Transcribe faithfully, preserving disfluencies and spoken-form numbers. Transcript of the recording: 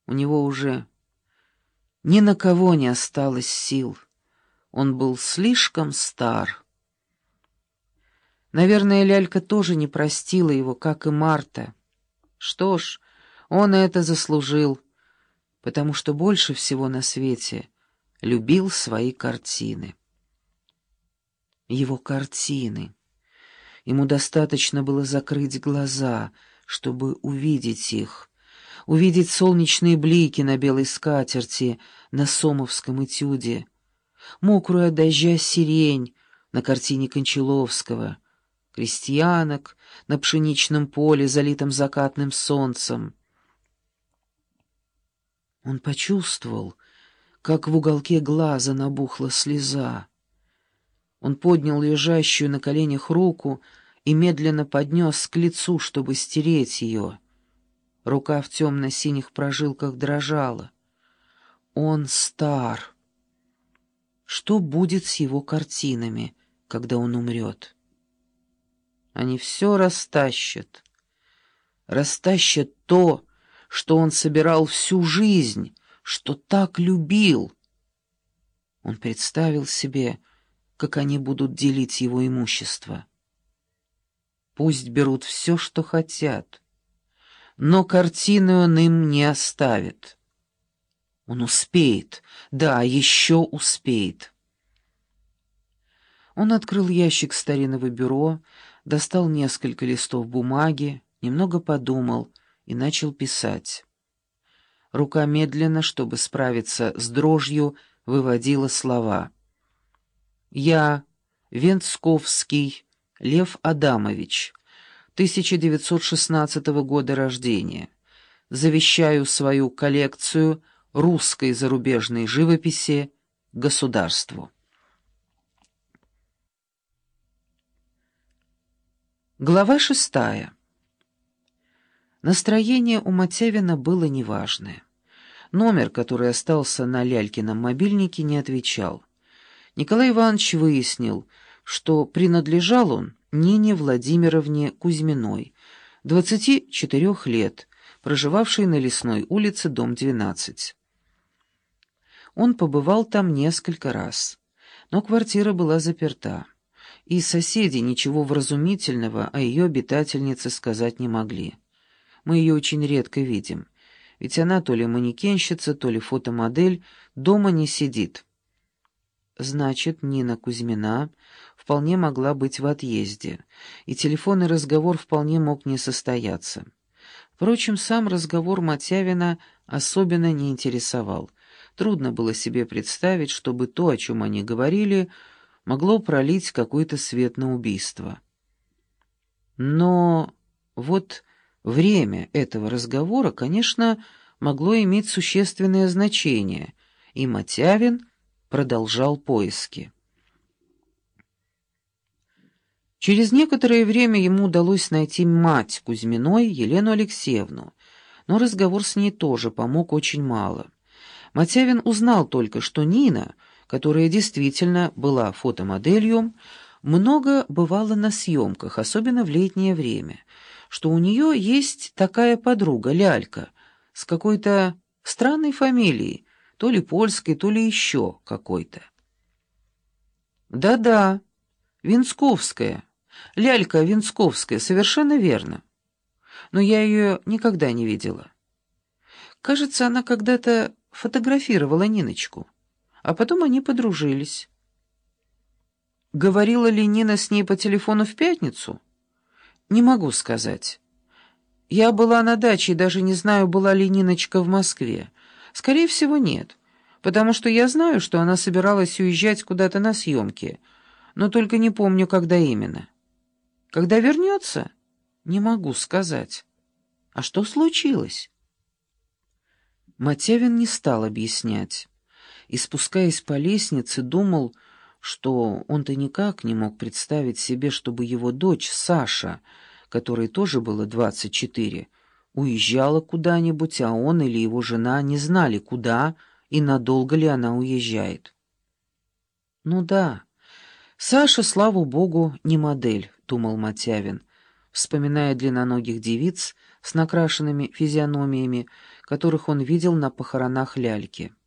У него уже ни на кого не осталось сил. Он был слишком стар. Наверное, лялька тоже не простила его, как и Марта. Что ж, он это заслужил, потому что больше всего на свете любил свои картины. Его картины. Ему достаточно было закрыть глаза, чтобы увидеть их, увидеть солнечные блики на белой скатерти на сомовском этюде, мокрую от дождя сирень на картине Кончаловского, крестьянок на пшеничном поле, залитом закатным солнцем. Он почувствовал, как в уголке глаза набухла слеза. Он поднял лежащую на коленях руку и медленно поднес к лицу, чтобы стереть ее. Рука в темно-синих прожилках дрожала. Он стар. Что будет с его картинами, когда он умрет? Они все растащат. Растащат то, что он собирал всю жизнь, что так любил. Он представил себе, как они будут делить его имущество. Пусть берут все, что хотят, но картины он им не оставит. Он успеет, да, еще успеет. Он открыл ящик старинного бюро, достал несколько листов бумаги, немного подумал и начал писать. Рука медленно, чтобы справиться с дрожью, выводила слова. «Я, Венцковский Лев Адамович, тысяча девятьсот шестнадцатого года рождения, завещаю свою коллекцию русской и зарубежной живописи государству». Глава шестая. Настроение у Мотявина было неважное. Номер, который остался на Лялькином мобильнике, не отвечал. Николай Иванович выяснил, что принадлежал он Нине Владимировне Кузьминой, двадцати четырёх лет, проживавшей на Лесной улице, дом двенадцать. Он побывал там несколько раз, но квартира была заперта, и соседи ничего вразумительного о ее обитательнице сказать не могли. Мы ее очень редко видим, ведь она то ли манекенщица, то ли фотомодель, дома не сидит. Значит, Нина Кузьмина вполне могла быть в отъезде, и телефонный разговор вполне мог не состояться. Впрочем, сам разговор Мотявина особенно не интересовал. Трудно было себе представить, чтобы то, о чем они говорили, могло пролить какой-то свет на убийство. Но вот время этого разговора, конечно, могло иметь существенное значение, и Мотявин продолжал поиски. Через некоторое время ему удалось найти мать Кузьминой, Елену Алексеевну, но разговор с ней тоже помог очень мало. Мотявин узнал только, что Нина, которая действительно была фотомоделью, много бывала на съемках, особенно в летнее время, что у нее есть такая подруга, Лялька, с какой-то странной фамилией, то ли польской, то ли еще какой-то. Да-да, Венцковская, Лялька Венцковская, совершенно верно. Но я ее никогда не видела. Кажется, она когда-то фотографировала Ниночку, а потом они подружились. Говорила ли Нина с ней по телефону в пятницу? Не могу сказать. Я была на даче и даже не знаю, была ли Ниночка в Москве. Скорее всего, нет, потому что я знаю, что она собиралась уезжать куда-то на съемки, но только не помню, когда именно. Когда вернется? Не могу сказать. А что случилось? Мотявин не стал объяснять, и, спускаясь по лестнице, думал, что он-то никак не мог представить себе, чтобы его дочь Саша, которой тоже было двадцать четыре, уезжала куда-нибудь, а он или его жена не знали, куда и надолго ли она уезжает. Ну да, Саша, слава богу, не модель, думал Мотявин, вспоминая длинноногих девиц с накрашенными физиономиями, которых он видел на похоронах Ляльки.